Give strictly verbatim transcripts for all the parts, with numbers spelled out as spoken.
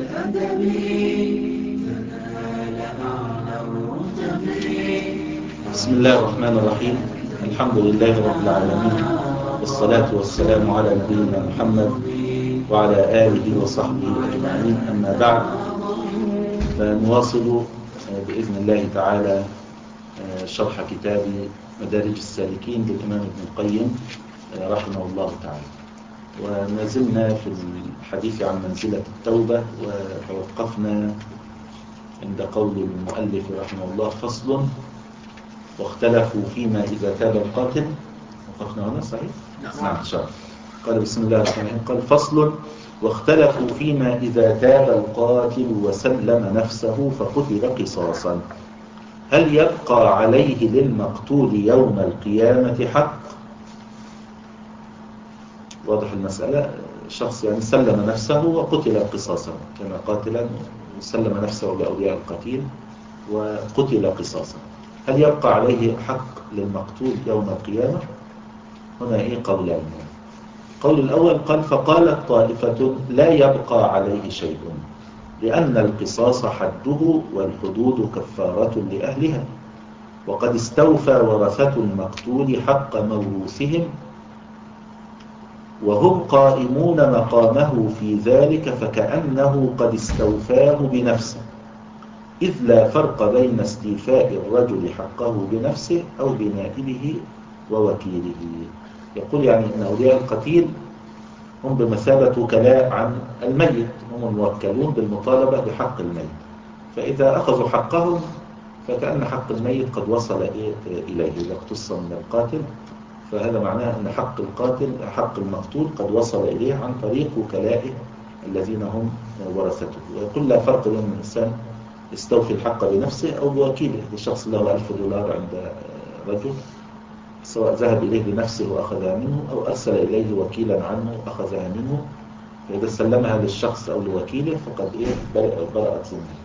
بالأدب تنال أعلى الرتب. بسم الله الرحمن الرحيم. الحمد لله رب العالمين، والصلاة والسلام على نبينا محمد وعلى آله وصحبه أجمعين. أما بعد، فنواصل بإذن الله تعالى شرح كتاب مدارج السالكين للإمام ابن القيم رحمه الله تعالى، وما زلنا في الحديث عن منزلة التوبة، وتوقفنا عند قول المؤلف رحمه الله: فصل: واختلفوا فيما إذا تاب القاتل. وقفنا هنا صحيح؟ نعم إن شاء الله. قال بسم الله الرحمن الرحيم: قال: فصل: واختلفوا فيما إذا تاب القاتل وسلم نفسه فقتل قصاصا، هل يبقى عليه للمقتول يوم القيامة حق؟ واضح المسألة. شخص يعني سلم نفسه وقتل قصاصا، كان قاتلا وسلم نفسه لأولياء القتيل وقتل قصاصا، هل يبقى عليه حق للمقتول يوم القيامة؟ هنا إيه قولان. قول الأول قال: فقالت طائفة: لا يبقى عليه شيء، لأن القصاص حده والحدود كفارة لأهلها، وقد استوفى ورثة المقتول حق موروثهم، وهم قائمون مقامه في ذلك، فكأنه قد استوفاه بنفسه، إذ لا فرق بين استيفاء الرجل حقه بنفسه أو بنائبه ووكيله. يقول يعني أن أولياء القتيل هم بمثابة وكلاء عن الميت، هم الموكلون بالمطالبة بحق الميت، فإذا أخذوا حقهم فكأن حق الميت قد وصل إليه، إذا اقتص من القاتل فهذا معناه أن حق القاتل حق المقتول قد وصل إليه عن طريق وكلائه الذين هم ورثته. ويقول لا فرق بين الإنسان استوفي الحق بنفسه أو بوكيله. الشخص له ألف دولار عند رجل، سواء ذهب إليه بنفسه وأخذها منه أو أرسل إليه وكيلا عنه وأخذها منه، فإذا سلمها للشخص أو لوكيله فقد إيه برأت ذمته.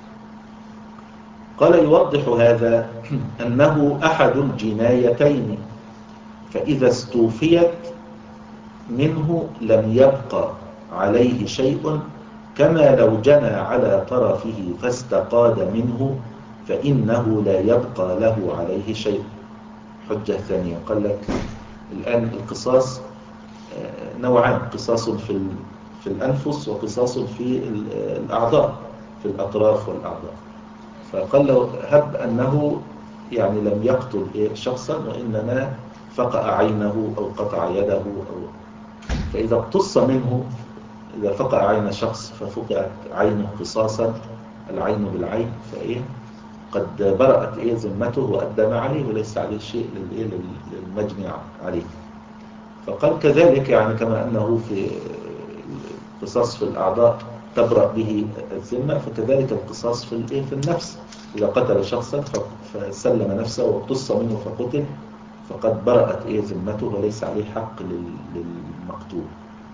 قال: يوضح هذا أنه أحد الجنايتين، فإذا استوفيت منه لم يبقى عليه شيء، كما لو جنى على طرفه فاستقاد منه فإنه لا يبقى له عليه شيء. حجة ثانية، قال لك الآن القصاص نوعان: قصاص في في الأنفس وقصاص في الأعضاء، في الأطراف والأعضاء. فقال له هب أنه يعني لم يقتل شخصا، وإنما فقع عينه أو قطع يده، أو فإذا اقتص منه، إذا فقع عين شخص ففقعت عينه قصاصا، العين بالعين، فإيه قد برأت إيه ذمته وأدى ما عليه وليس عليه شيء للمجني عليه. فقال كذلك يعني كما أنه في القصاص في الأعضاء تبرأ به الذمة، فكذلك القصاص في الإيه في النفس. إذا قتل شخصا فسلم نفسه واقتص منه فقتل فقد برأت إيه ذمته وليس عليه حق للمقتول.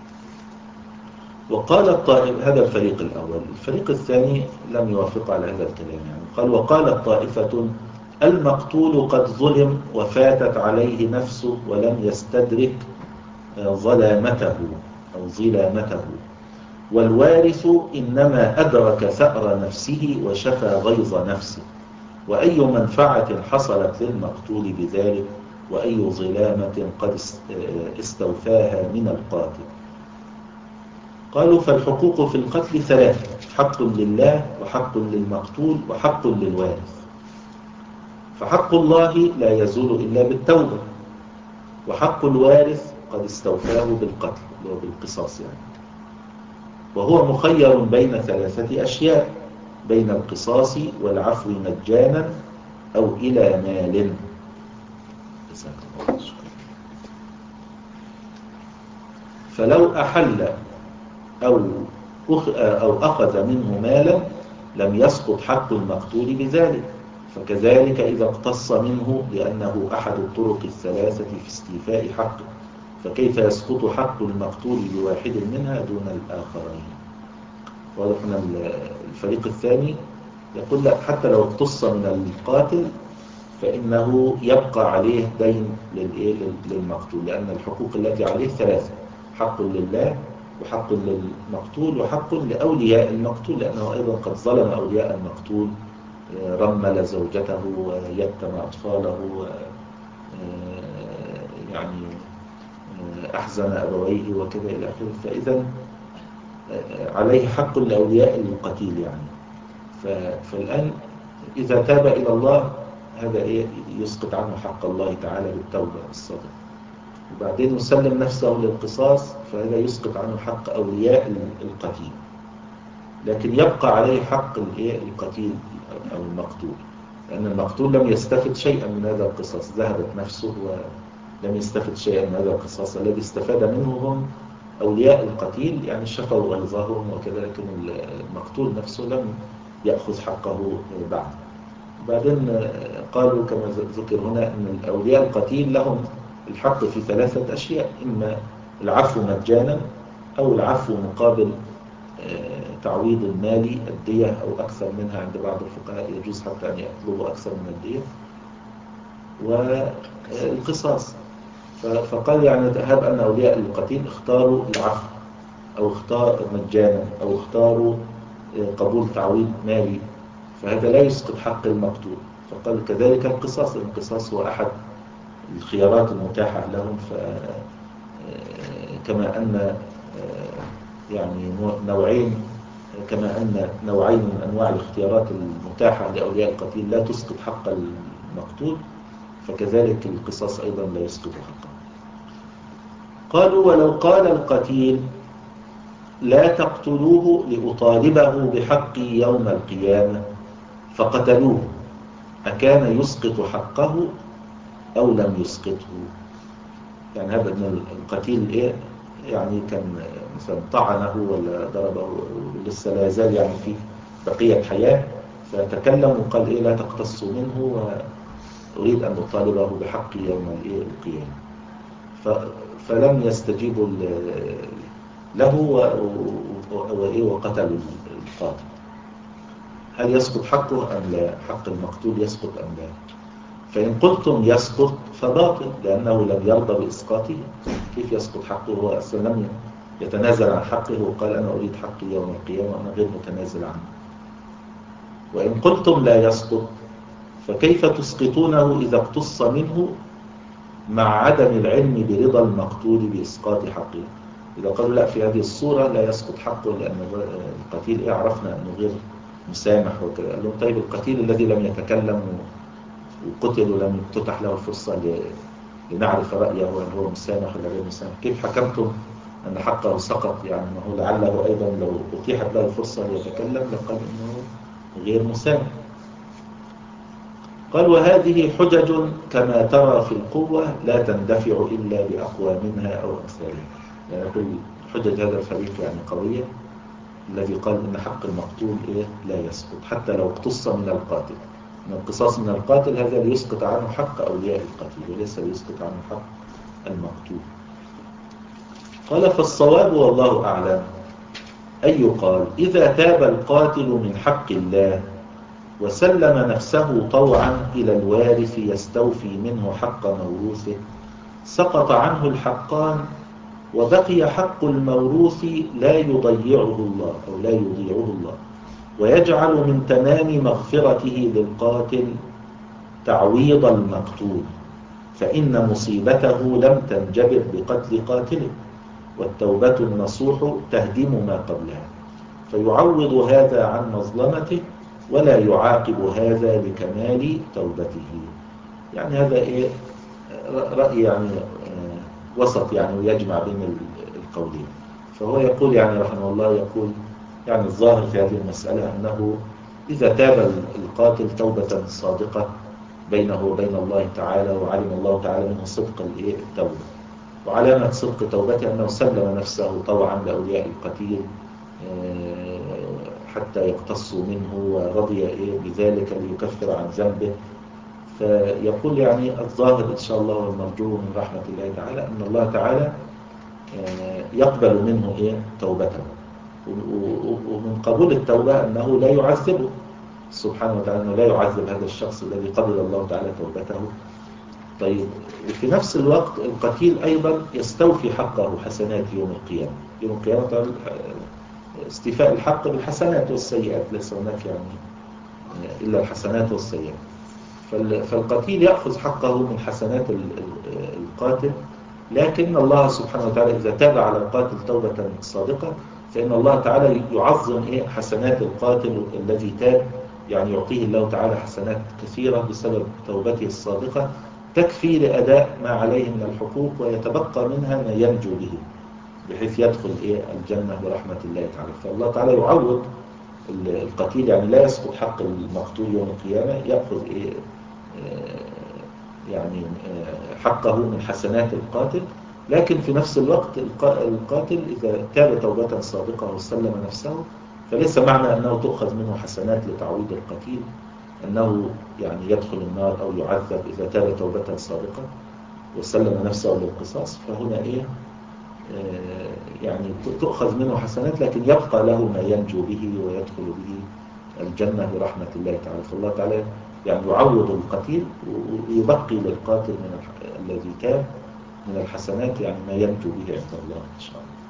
وقال الطائف، هذا الفريق الأول. الفريق الثاني لم يوافق على هذا الكلام، يعني قال: وقال الطائفة: المقتول قد ظلم وفاتت عليه نفسه ولم يستدرك ظلامته أو ظلامته، والوارث إنما أدرك ثأر نفسه وشفى غيظ نفسه، وأي منفعة حصلت للمقتول بذلك، وأي ظلامة قد استوفاها من القاتل. قالوا: فالحقوق في القتل ثلاثة: حق لله وحق للمقتول وحق للوارث. فحق الله لا يزول إلا بالتوبة، وحق الوارث قد استوفاه بالقتل اللي هو بالقصاص يعني، وهو مخير بين ثلاثة أشياء: بين القصاص والعفو مجانا أو إلى مال. فلو أحل أو أو أخذ منه مالا لم يسقط حق المقتول بذلك، فكذلك إذا اقتص منه، لأنه أحد الطرق الثلاثة في استيفاء حقه، فكيف يسقط حق المقتول بواحد منها دون الآخرين؟ واضح. الفريق الثاني يقول لا، حتى لو اقتص من القاتل فإنه يبقى عليه دين للمقتول، لأن الحقوق التي عليه ثلاثة: حق لله وحق للمقتول وحق لأولياء المقتول، لأنه أيضا قد ظلم أولياء المقتول، رمل زوجته ويتم أطفاله، يعني أحزن أبويه وكذا إلى آخره. فإذا عليه حق لأولياء القتيل يعني. فالآن إذا تاب إلى الله هذا إيه يسقط عنه حق الله تعالى بالتوبة الصادقة، وبعدين يسلم نفسه للقصاص، فهذا يسقط عنه حق أولياء القتيل، لكن يبقى عليه حق القتيل أو المقتول، لأن المقتول لم يستفد شيئا من هذا القصاص، ذهبت نفسه ولم يستفد شيئا من هذا القصاص. الذي استفاد منه هم أولياء القتيل، يعني شفوا غيظهم وكذا، لكن المقتول نفسه لم يأخذ حقه بعد. بعدين قالوا كما ذكر هنا أن الأولياء القتيل لهم الحق في ثلاثة أشياء: إما العفو مجانا، أو العفو مقابل تعويض المالي الدية أو أكثر منها، عند بعض الفقهاء يجوز حتى أن يطلبوا أكثر من الدية، والقصاص. فقال يعني هب أن أولياء القتيل اختاروا العفو أو اختار مجانا أو اختاروا قبول تعويض مالي، فهذا لا يسقط حق المقتول. فقال كذلك القصاص، القصاص هو أحد الخيارات المتاحة لهم. كما أن يعني نوعين كما أن نوعين من أنواع الاختيارات المتاحة لأولياء القتيل لا تسقط حق المقتول، فكذلك القصاص أيضا لا يسقط حقه. قالوا ولو قال القتيل لا تقتلوه لأطالبه بحقي يوم القيامة فقتلوه، أكان يسقط حقه أو لم يسقطه؟ يعني هذا من القتيل إيه يعني كان مثلا طعنه ولا ضربه لسه لا يزال يعني في بقية حياة، فتكلم وقال إيه لا تقتصوا منه وأريد أن أطالبه بحقي يوم القيامة، فلم يستجيبوا له وقتلوا القاتل. هل يسقط حقه أم لا؟ حق المقتول يسقط أم لا؟ فإن قلتم يسقط فباطل، لأنه لم يرضى بإسقاطه. كيف يسقط حقه؟ هو أصلا لم يتنازل عن حقه وقال أنا أريد حقي يوم القيامة وأنا غير متنازل عنه. وإن قلتم لا يسقط فكيف تسقطونه إذا اقتص منه مع عدم العلم برضا المقتول بإسقاط حقه؟ إذا قالوا لا في هذه الصورة لا يسقط حقه لأن القتيل إيه عرفنا أنه غير مسامح وكذا، قال لهم طيب القتيل الذي لم يتكلم وقتل ولم تتح له الفرصة لنعرف رأيه هل هو مسامح ولا غير مسامح، كيف حكمتم أن حقه سقط؟ يعني ما هو لعله أيضا لو أتيحت له الفرصة ليتكلم لقال أنه غير مسامح. قال وهذه حجج كما ترى في القوة لا تندفع إلا بأقوى منها أو أمثالها. يعني كل حجج هذا الفريق يعني قوية، الذي قال إن حق المقتول إيه لا يسقط حتى لو اقتص من القاتل، إن القصاص من القاتل هذا ليسقط عنه حق أولياء القتيل وليس ليسقط عنه حق المقتول. قال فالصواب والله أعلم أن يقال إذا تاب القاتل من حق الله وسلم نفسه طوعا إلى الوارث يستوفي منه حق موروثه سقط عنه الحقان، وبقي حق الموروث لا يضيعه الله أو لا يضيعه الله، ويجعل من تمام مغفرته للقاتل تعويض المقتول، فإن مصيبته لم تنجبر بقتل قاتله، والتوبة النصوح تهدم ما قبلها، فيعوض هذا عن مظلمته ولا يعاقب هذا لكمال توبته. يعني هذا إيه رأي يعني وسط يعني ويجمع بين القولين. فهو يقول يعني رحمه الله يقول يعني الظاهر في هذه المسألة أنه إذا تاب القاتل توبة صادقة بينه وبين الله تعالى وعلم الله تعالى منه صدق التوبة، وعلامة صدق توبته أنه سلم نفسه طوعا لأولياء القتيل حتى يقتصوا منه ورضي بذلك ليكفر عن ذنبه. فيقول يعني الظاهر إن شاء الله والمرجو من رحمة الله تعالى أن الله تعالى يقبل منه إيه توبته، ومن قبول التوبة أنه لا يعذبه سبحانه وتعالى، أنه لا يعذب هذا الشخص الذي قبل الله تعالى توبته طيب وفي نفس الوقت القتيل أيضا يستوفي حقه حسنات يوم القيامة. يوم القيامة طبعا استيفاء الحق بالحسنات والسيئات، ليس هناك يعني إلا الحسنات والسيئات. فالقتيل يأخذ حقه من حسنات القاتل، لكن الله سبحانه وتعالى إذا تاب على القاتل توبة صادقة فإن الله تعالى يعظم إيه حسنات القاتل الذي تاب، يعني يعطيه الله تعالى حسنات كثيرة بسبب توبته الصادقة تكفي لأداء ما عليه من الحقوق، ويتبقى منها ما ينجو به بحيث يدخل إيه الجنة برحمة الله تعالى. فالله تعالى يعوض القتيل، يعني لا يسقط حق المقتول يوم القيامة، يأخذ إيه يعني حقه من حسنات القاتل، لكن في نفس الوقت القاتل إذا تاب توبة صادقة وسلم نفسه فليس معنى أنه تؤخذ منه حسنات لتعويض القتيل أنه يعني يدخل النار أو يعذب إذا تاب توبة صادقة وسلم نفسه للقصاص. فهنا إيه آه يعني تؤخذ منه حسنات، لكن يبقى له ما ينجو به ويدخل به الجنة برحمة الله تعالى. فالله تعالى يعني يعوض القتيل ويبقي للقاتل من الذي تاب من الحسنات يعني ما ينجو به عند الله إن شاء الله.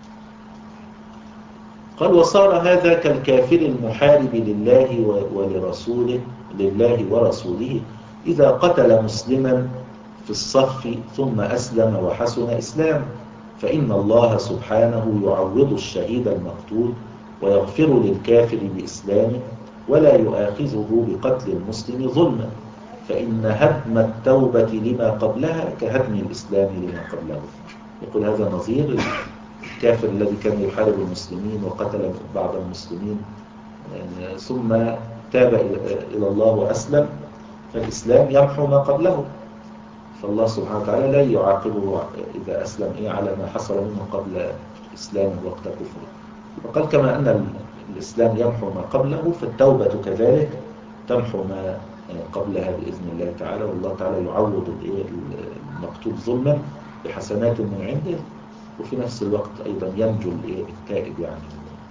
قال وصار هذا كالكافر المحارب لله ولرسوله لله ورسوله إذا قتل مسلما في الصف ثم أسلم وحسن إسلام، فإن الله سبحانه يعوض الشهيد المقتول ويغفر للكافر بإسلامه ولا يؤاخذه بقتل المسلم ظلما، فإن هدم التوبة لما قبلها كهدم الإسلام لما قبله. يقول هذا نظير الكافر الذي كان يحارب المسلمين وقتل بعض المسلمين ثم تاب إلى الله وأسلم، فالإسلام يمحو ما قبله، فالله سبحانه وتعالى لا يعاقبه إذا أسلم إيه على ما حصل منه قبل إسلامه وقت كفره. وقال كما أن الإسلام يمحو ما قبله فالتوبة كذلك تمحو ما قبلها بإذن الله تعالى، والله تعالى يعوض المقتول ظلما بحسنات من عنده، وفي نفس الوقت أيضا ينجو التائب يعني.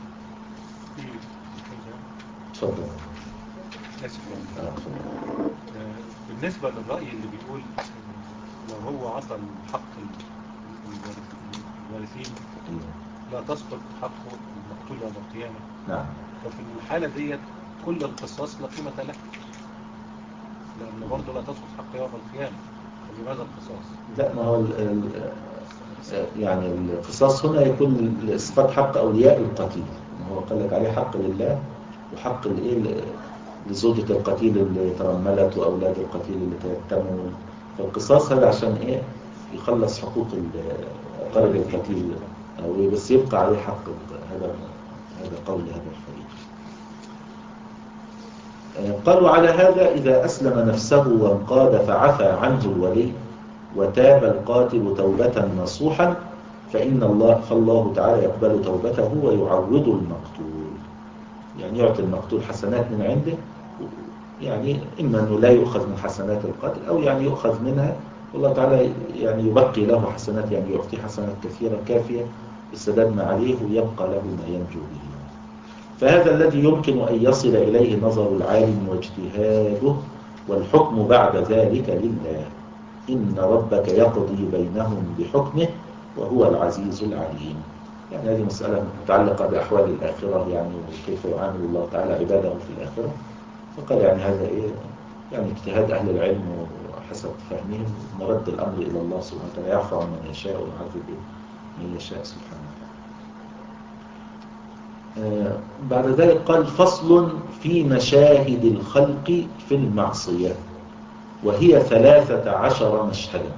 تفضل. آه بالنسبة للرأي اللي بيقول لو هو عطى حق الوارثين لا تسقط حقه المقتول يوم القيامة. نعم. ففي الحالة ديت كل القصاص لا قيمة له، لأن برضه لا تسقط حق يوم القيامة. فلماذا القصاص؟ لا، ما هو ال ال يعني القصاص هنا يكون لإسقاط حق أولياء القتيل، هو قال لك عليه حق لله وحق الإيه لزوجة القتيل اللي ترملت وأولاد القتيل اللي تيتموا. فالقصاص هذا عشان إيه يخلص حقوق قرب القتيل أو بس يبقى عليه حق. هذا هذا قول هذا الفريق. قالوا على هذا إذا أسلم نفسه وانقاد فعفى عنه الولي وتاب القاتل توبة نصوحا فإن الله فالله تعالى يقبل توبته ويعوض المقتول، يعني يعطي المقتول حسنات من عنده، يعني إما أنه لا يؤخذ من حسنات القاتل أو يعني يؤخذ منها والله تعالى يعني يبقي له حسنات، يعني يعطي حسنات كثيرة كافية بالسداد ما عليه ويبقى له ما ينجو به. فهذا الذي يمكن أن يصل إليه نظر العالم واجتهاده، والحكم بعد ذلك لله، إن ربك يقضي بينهم بحكمه وهو العزيز العليم. يعني هذه مسألة متعلقة بأحوال الآخرة يعني وكيف يعامل الله تعالى عباده في الآخرة. فقال يعني هذا إيه يعني اجتهاد أهل العلم وحسب فهمهم، نرد الأمر إلى الله سبحانه وتعالى يعفو عن من يشاء ويعذب من يشاء سبحانه وتعالى. آه بعد ذلك قال فصل في مشاهد الخلق في المعصية، وهي ثلاثة عشر مشهدا.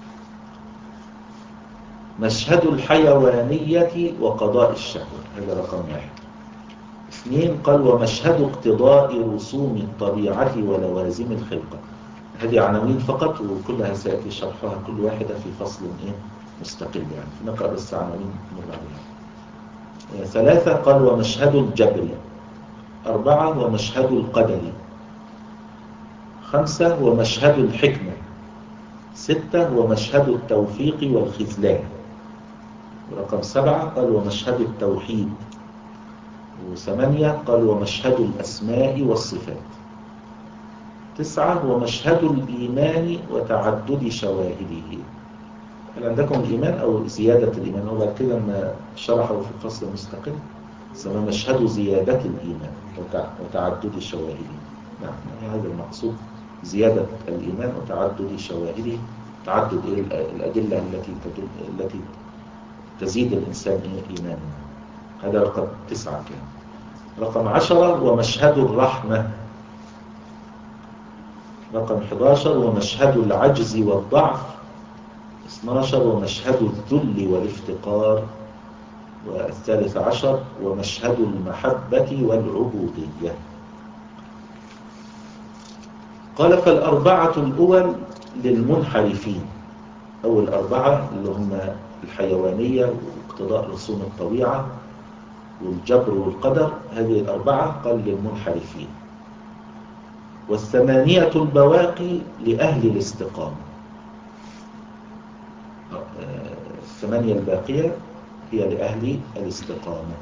مشهد الحيوانية وقضاء الشهوة، هذا رقم واحد. اثنين قال ومشهد اقتضاء رسوم الطبيعة ولوازم الخلقة. هذه عناوين فقط وكلها سيأتي شرحها كل واحدة في فصل إيه مستقل، يعني نقرأ بس عناوين مر عليها. ثلاثة قال ومشهد الجبر. أربعة ومشهد القدر. خمسة ومشهد الحكمة. ستة ومشهد التوفيق والخذلان. رقم سبعة قال ومشهد التوحيد. وثمانية قال ومشهد الأسماء والصفات. تسعة ومشهد الإيمان وتعدد شواهده. هل عندكم الإيمان أو زيادة الإيمان؟ هو بعد كده لما شرحه في فصل مستقل سمى مشهد زيادة الإيمان وتعدد شواهده. نعم يعني هذا المقصود، زيادة الإيمان وتعدد شواهده، تعدد الأدلة التي تدل التي تزيد الإنسان إيمانا. هذا رقم تسعة كان. رقم عشرة ومشهد الرحمة. رقم أحد عشر ومشهد العجز والضعف. اثني عشر ومشهد الذل والافتقار. والثالث عشر ومشهد المحبة والعبودية. قال فالأربعة الأول للمنحرفين، أو الأربعة اللي هم الحيوانية واقتضاء رسوم الطبيعة والجبر والقدر، هذه الأربعة قال للمنحرفين. والثمانية البواقي لأهل الاستقامة. الثمانية الباقية هي لأهل الاستقامة.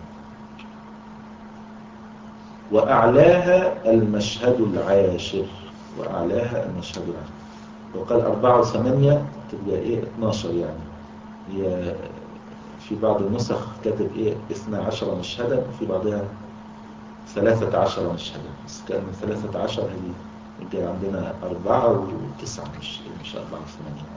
وأعلاها المشهد العاشر. وأعلاها المشهد العاشر. وقال أربعة وثمانية تبقى إيه اثناشر، يعني هي في بعض النسخ كاتب إيه اثنى عشر مشهدا، وفي بعضها ثلاثة عشر مشهدا، بس كان من ثلاثة عشر هي يبقى عندنا أربعة وتسعة، مش مش أربعة وثمانية.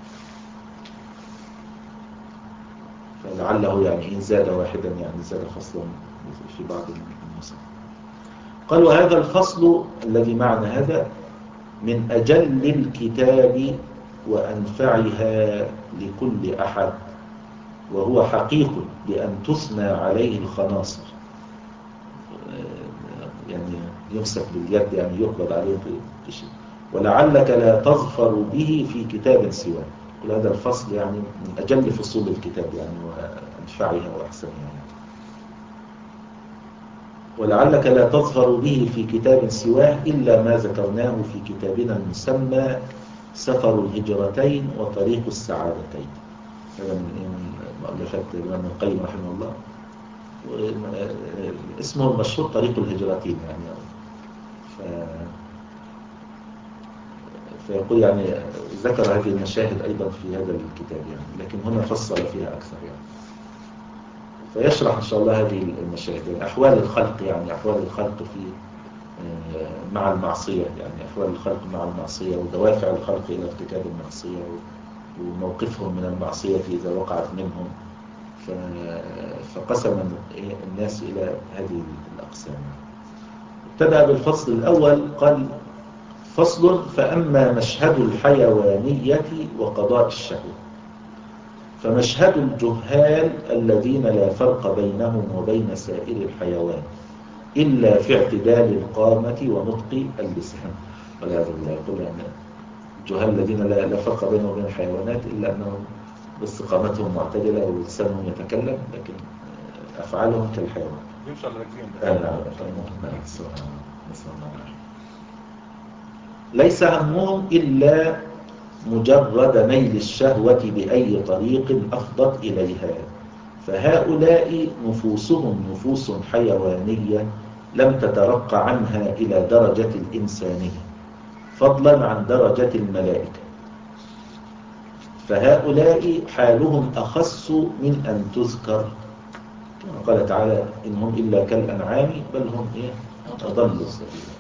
فلعله يعني إن زاد واحدا يعني زاد فصلا في بعض النسخ. قال وهذا الفصل الذي معنا هذا من أجل الكتاب وأنفعها لكل أحد، وهو حقيق بأن تثنى عليه الخناصر، يعني يمسك باليد، يعني يقبض عليه في شيء. ولعلك لا تظفر به في كتاب سواه. كل هذا الفصل يعني من أجل فصول الكتاب يعني وأنفعها وأحسنها يعني. ولعلك لا تظفر به في كتاب سواه إلا ما ذكرناه في كتابنا المسمى سفر الهجرتين وطريق السعادتين. هذا من مؤلفات الإمام القيم رحمه الله، اسمه المشهور طريق الهجرتين يعني. ف... فيقول يعني ذكر هذه المشاهد أيضا في هذا الكتاب يعني، لكن هنا فصل فيها أكثر يعني. فيشرح إن شاء الله هذه المشاهد يعني أحوال الخلق، يعني أحوال الخلق في مع المعصية، يعني أحوال الخلق مع المعصية ودوافع الخلق إلى ارتكاب المعصية وموقفهم من المعصية إذا وقعت منهم. فقسم الناس إلى هذه الأقسام. ابتدأ بالفصل الأول قال فصل فأما مشهد الحيوانية وقضاء الشهوة فمشهد الجهال الذين لا فرق بينهم وبين سائر الحيوان إلا في اعتدال القامة ونطق اللسان. والعياذ بالله. يقول يعني الجهال الذين لا فرق بينهم وبين الحيوانات إلا أنهم بس قامتهم معتدلة ولسانهم يتكلم، لكن أفعالهم كالحيوان. يمشي على رجلين. ليس همهم إلا مجرد نيل الشهوة بأي طريق أفضت إليها، فهؤلاء نفوسهم نفوس حيوانية لم تترقى عنها إلى درجة الإنسانية فضلا عن درجة الملائكة. فهؤلاء حالهم أخص من أن تذكر، قال تعالى إنهم إلا كالأنعام بل هم إيه أضلوا سبيلا.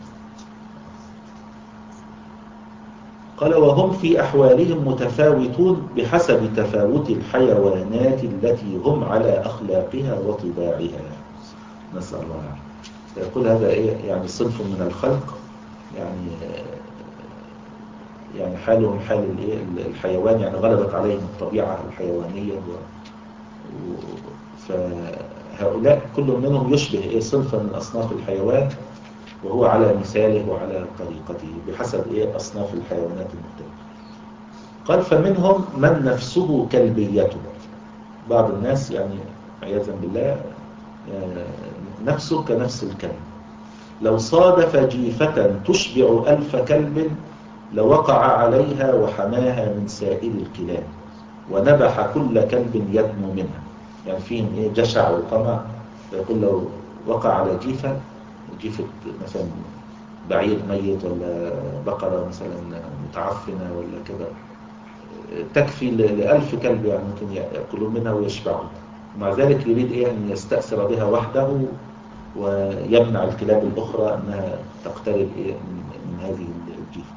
قال وهم في أحوالهم متفاوتون بحسب تفاوت الحيوانات التي هم على أخلاقها وطباعها. نسأل الله العافية. فيقول هذا إيه يعني صنف من الخلق، يعني يعني حالهم حال الحيوان، يعني غلبت عليهم الطبيعة الحيوانية و... و... فهؤلاء كل منهم يشبه إيه صنفا من أصناف الحيوان، وهو على مثاله وعلى طريقته بحسب إيه أصناف الحيوانات المختلفة. قال فمنهم من نفسه كلبيته. بعض الناس يعني عياذا بالله نفسه كنفس الكلب، لو صادف جيفة تشبع ألف كلب لوقع عليها وحماها من سائر الكلاب ونبح كل كلب يدنو منها. يعني فيهم إيه جشع وطمع. يقول لو وقع على جيفة جيفة مثلا بعير ميت ولا بقرة مثلا متعفنة ولا كده، تكفي لألف كلب يعني ممكن يأكلون منها ويشبعون. ومع ذلك يريد إيه أن يستأثر بها وحده ويمنع الكلاب الأخرى أنها تقترب إيه من هذه الجيفة.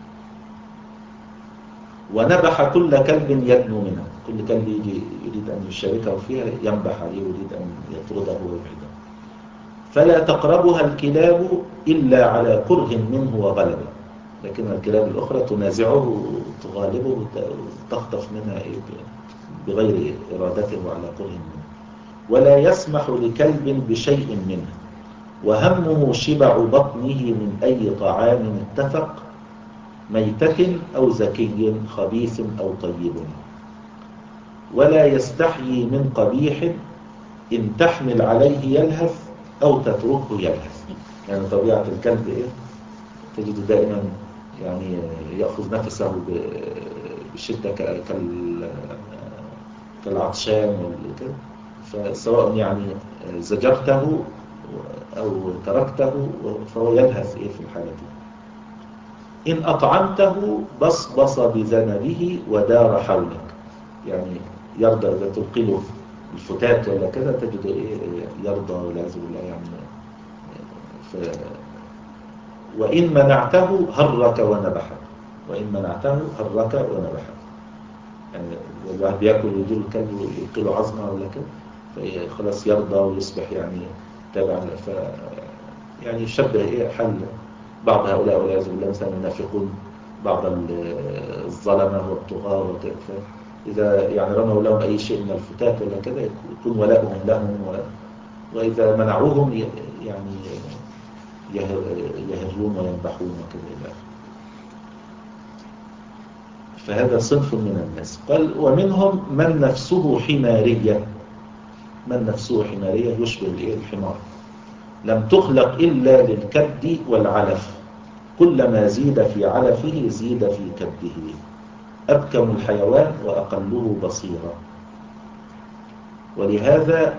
ونبح كل كلب يدنو منها، كل كلب يجي يريد أن يشاركه فيها ينبح عليه ويريد أن يطرده ويبعده. فلا تقربها الكلاب إلا على كره منه وغلبه، لكن الكلاب الأخرى تنازعه وتغالبه وتخطف منها بغير إرادته وعلى كره منه. ولا يسمح لكلب بشيء منه، وهمه شبع بطنه من أي طعام اتفق، ميتة أو زكي خبيث أو طيب. ولا يستحيي من قبيح، إن تحمل عليه يلهث أو تتركه يلهث. يعني طبيعة الكلب إيه؟ تجد دائما يعني يأخذ نفسه بشدة كالعطشان وكذا، فسواء يعني زجرته أو تركته فهو يلهث إيه في الحالة دي. إن أطعمته بصبص بذنبه ودار حولك، يعني يرضى إذا تلقي له الفتات ولا كذا تجد إيه يرضى والعياذ بالله يعني. ف... وإن منعته هرك ونبحك، وإن منعته هرك ونبحك. يعني الواحد بياكل ويجيله الكلب ويلقي له عظمه ولا كده خلاص يرضى ويصبح يعني تابعا. ف يعني يشبه ايه حل بعض هؤلاء والعياذ بالله مثلا ينافقون بعض الظلمه والطغاة وكذا، اذا يعني رموا لهم اي شيء من الفتات ولا كذا يكون ولاؤهم لهم، و... واذا منعوهم يعني يهرون وينبحون وكذا الى اخره. فهذا صنف من الناس. قال ومنهم من نفسه حمارية، من نفسه حمارية يشبه الحمار، لم تخلق إلا للكد والعلف، كلما زيد في علفه زيد في كده، أبكم الحيوان وأقله بصيرا. ولهذا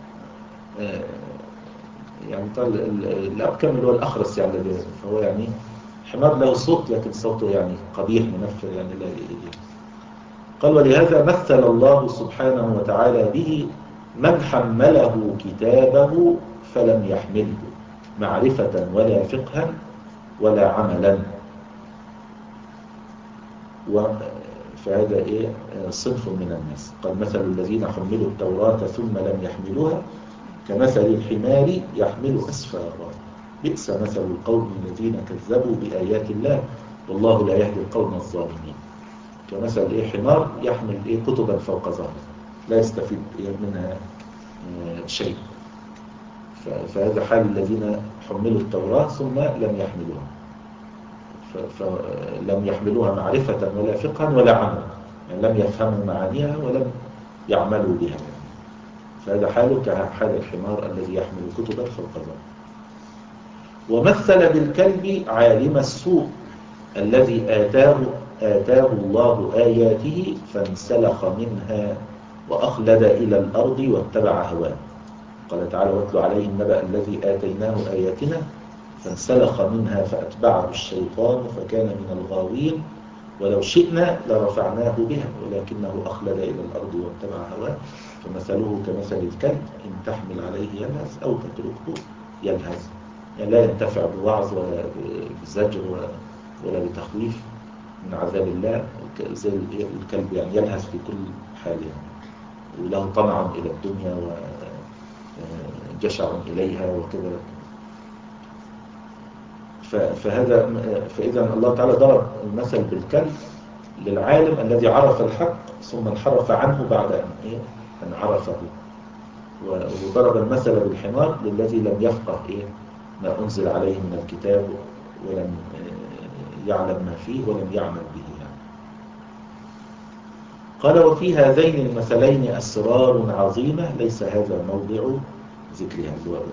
يعني الأبكم اللي هو الأخرس يعني، فهو يعني حمار له صوت لكن صوته يعني قبيح منفر يعني لا يجب. قال ولهذا مثل الله سبحانه وتعالى به من حمله كتابه فلم يحمله معرفة ولا فقها ولا عملا. فهذا إيه صنف من الناس. قال مثل الذين حملوا التوراة ثم لم يحملوها كمثل الحمار يحمل أسفارا، بئس مثل القوم الذين كذبوا بآيات الله والله لا يهدي القوم الظالمين. كمثل إيه حمار يحمل إيه كتبا فوق ظهره لا يستفيد إيه منها شيء. فهذا حال الذين حملوا التوراة ثم لم يحملوها، فلم يحملوها معرفة ولا فقها ولا عملا، يعني لم يفهموا معانيها ولم يعملوا بها. فهذا حاله كحال الحمار الذي يحمل كتبا فوق ظهره. ومثل بالكلب عالم السوء الذي آتاه آتاه الله آياته فانسلخ منها وأخلد إلى الأرض واتبع هواه. قال تعالى واتل عليهم نبأ الذي آتيناه آياتنا فانسلخ منها فأتبعه الشيطان فكان من الغاوين ولو شئنا لرفعناه بها ولكنه أخلد إلى الأرض واتبع هواه فمثله كمثل الكلب إن تحمل عليه يلهث أو تتركه يلهث، يعني لا ينتفع بوعظ ولا بزجر ولا بتخويف من عذاب الله زي الكلب، يعني يلهث في كل حال يعني وله طمع إلى الدنيا وجشع إليها وكذا. فهذا فإذا الله تعالى ضرب المثل بالكلب للعالم الذي عرف الحق ثم انحرف عنه بعد أن أن عرفه، وضرب المثل بالحمار للذي لم يفقه إيه ما أنزل عليه من الكتاب ولم يعلم ما فيه ولم يعمل به يعني. قال وفي هذين المثلين أسرار عظيمة ليس هذا موضع ذكرها.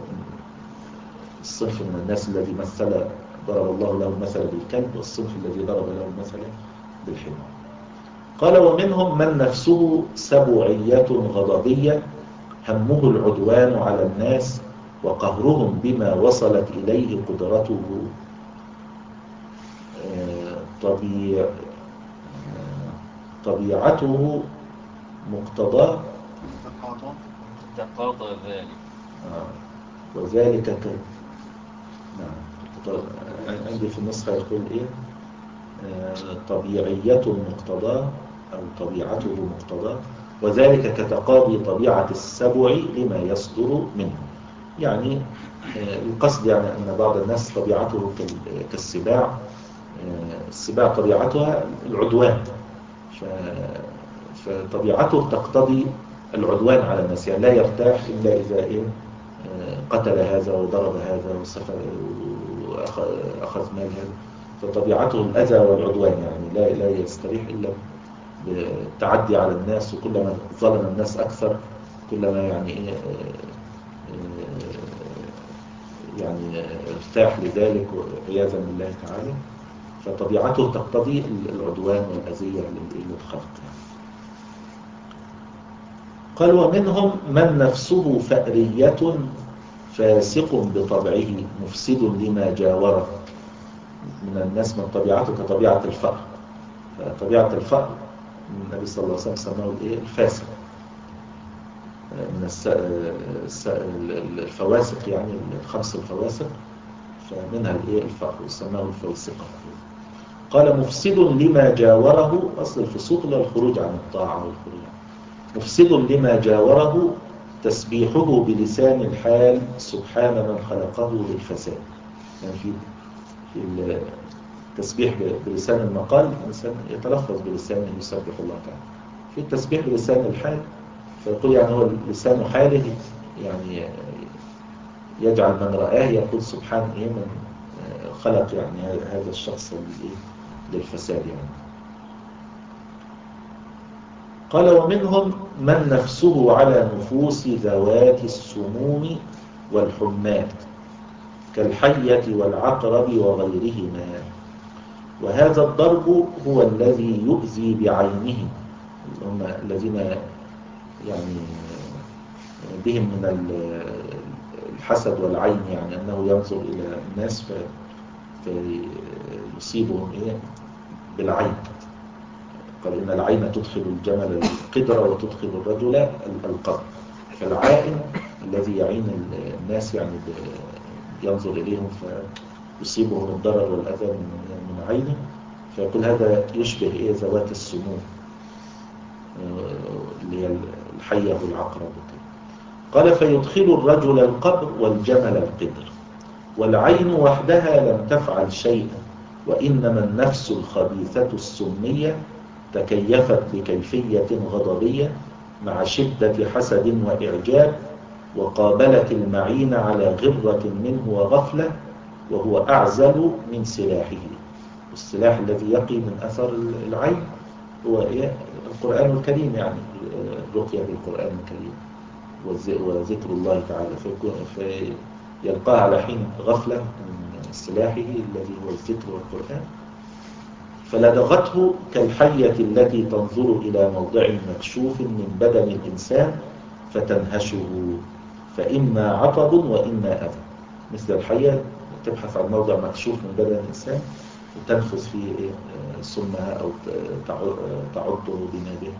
الصنف من الناس الذي مثل ضرب الله له المثل بالكلب والصنف الذي ضرب له المثل بالحمار. قال ومنهم من نفسه سبوعية غضبية همه العدوان على الناس وقهرهم بما وصلت إليه قدرته طبيع طبيعته مقتضاه تقاضى ذلك آه. وذلك ك... نعم. عندي في النسخة يقول إيه آه، طبيعية مقتضاه أو طبيعته مقتضاه، وذلك كتقاضي طبيعة السبع لما يصدر منه. يعني آه، القصد يعني أن بعض الناس طبيعته كال- كالسباع. آه، السباع طبيعتها العدوان، ف... فطبيعته تقتضي العدوان على الناس، يعني لا يرتاح إلا إذا إيه آه، قتل هذا وضرب هذا وسفر وأخذ مال هذا. فطبيعته الأذى والعدوان، يعني لا لا يستريح إلا بالتعدي على الناس، وكلما ظلم الناس أكثر كلما يعني إيه آه، يعني ارتاح لذلك عياذا بالله تعالى. فطبيعته تقتضي العدوان والأذية للخلق. قال ومنهم من نفسه فأرية فاسق بطبعه مفسد لما جاوره. من الناس من طبيعته كطبيعة الفأر. طبيعة الفأر النبي صلى الله عليه وسلم سماه الايه الفاسق، من الس... الس... الفواسق، يعني الخمس الفواسق، فمنها الايه الفأر وسماه الفوسقة. قال مفسد لما جاوره، أصل الفسوق للخروج عن الطاعة والخروج. مفسد لما جاوره تسبيحه بلسان الحال سبحان من خلقه للفساد. يعني في في التسبيح بلسان المقال الإنسان يتلفظ بلسانه يسبح الله تعالى. في التسبيح بلسان الحال فيقول يعني هو لسان حاله يعني يجعل من رآه يقول سبحان إيه من خلق يعني هذا الشخص للفساد يعني. قال ومنهم من نفسه على نفوس ذوات السموم والحمات كالحية والعقرب وغيرهما، وهذا الضرب هو الذي يؤذي بعينه، هم الذين يعني بهم من الحسد والعين، يعني أنه ينظر إلى الناس فيصيبهم إيه بالعين. قال إن العين تدخل الجمل القدر وتدخل الرجل القبر. فالعائن الذي يعين الناس يعني ينظر إليهم فيصيبهم الضرر والأذى من عينه، فيقول هذا يشبه إيه ذوات السموم اللي هي الحية والعقرب. قال فيدخل الرجل القبر والجمل القدر، والعين وحدها لم تفعل شيئا، وإنما النفس الخبيثة السمية تكيفت بكيفية غضبية مع شدة حسد وإعجاب، وقابلت المعين على غرة منه وغفلة، وهو أعزل من سلاحه. السلاح الذي يقي من أثر العين هو القرآن الكريم، يعني الرقية بالقرآن الكريم وذكر الله تعالى، فيلقاها على حين غفلة من سلاحه الذي هو الذكر والقرآن، فلدغته كالحية التي تنظر إلى موضع مكشوف من بدن الإنسان فتنهشه، فإما عطب وإما أذى. مثل الحية تبحث عن موضع مكشوف من بدن الإنسان وتنفذ فيه سمها أو تعضه بنابه.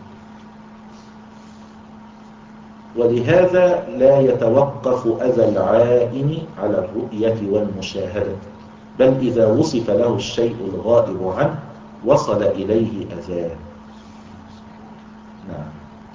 ولهذا لا يتوقف أذى العائن على الرؤية والمشاهدة، بل إذا وصف له الشيء الغائب عنه وصل إليه أذاه. نعم.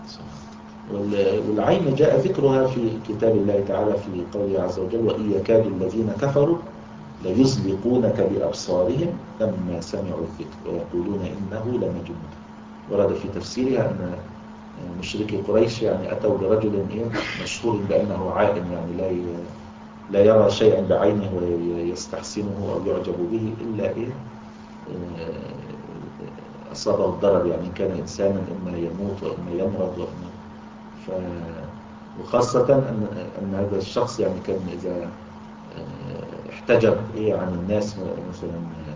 والعين جاء ذكرها في كتاب الله تعالى في قوله عز وجل وإن يكاد الذين كفروا ليزلقونك بأبصارهم لما سمعوا الذكر ويقولون إنه لمجنون. ورد في تفسيرها أن مشركي قريش يعني أتوا برجل مشهور بأنه عائن، يعني لا لا يرى شيئا بعينه ويستحسنه أو يعجب به إلا إيه أصابه الضرر، يعني كان إنسانا إما يموت وإما يمرض وإما ف... وخاصة أن... أن هذا الشخص يعني كان إذا احتجب إيه عن الناس مثلا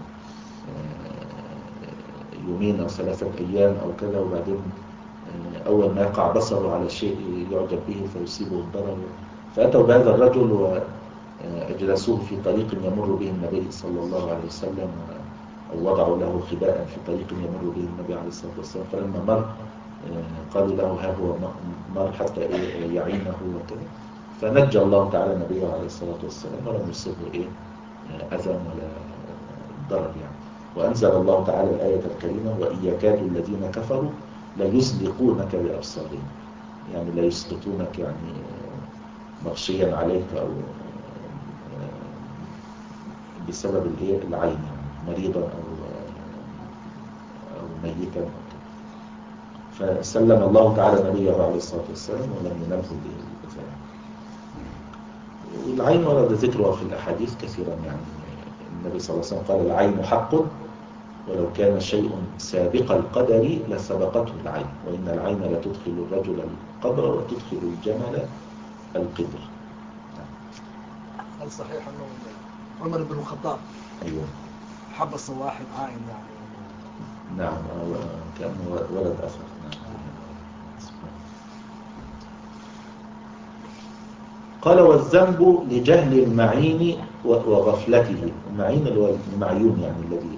يومين أو ثلاثة أيام أو كذا، وبعدين أول ما يقع بصره على شيء يعجب به فيصيبه الضرر، فأتوا بهذا الرجل وأجلسوه في طريق يمر به النبي صلى الله عليه وسلم أو وضعوا له خباء في طريق يمر به النبي عليه الصلاة والسلام، فلما مر قالوا له ها هو مر حتى يعينه وكذا، فنجى الله تعالى نبيه عليه الصلاة والسلام ولم يصبه إيه أذى ولا ضرر يعني. وأنزل الله تعالى الآية الكريمة وإن يكاد الذين كفروا ليزلقونك بأبصارهم، يعني لا يسقطونك يعني مغشيا عليك أو بسبب الإيه العين، يعني مريضا أو أو ميتا. فسلم الله تعالى نبيه عليه الصلاة والسلام ولم ينله بالإذى. والعين ورد ذكرها في الأحاديث كثيرا، يعني النبي صلى الله عليه وسلم قال العين حق ولو كان شيء سابق القدر لسبقته العين، وإن العين لتدخل الرجل القبر وتدخل الجمل القدر. هل صحيح أنه عمر بن الخطاب أيوة حبس واحد عائن يعني؟ نعم كأنه ولد أثر. نعم. قال والذنب لجهل المعين وغفلته، المعين اللي هو المعيون يعني الذي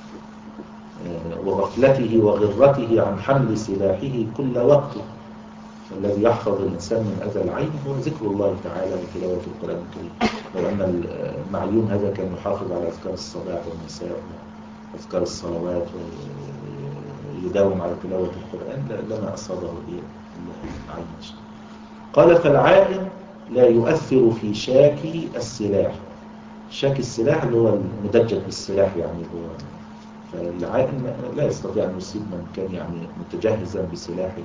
وغفلته وغرته عن حمل سلاحه كل وقت. الذي يحفظ الإنسان من أذى العين هو ذكر الله تعالى وتلاوة القرآن الكريم. لو أن المعيون هذا كان يحافظ على أذكار الصباح والمساء وأذكار الصلوات ويداوم على تلاوة القرآن لما أصابه العين. قال فالعائن لا يؤثر في شاك السلاح، شاك السلاح اللي هو المدجج بالسلاح يعني هو، فالعائن لا يستطيع أن يصيب من كان يعني متجهزا بسلاحه.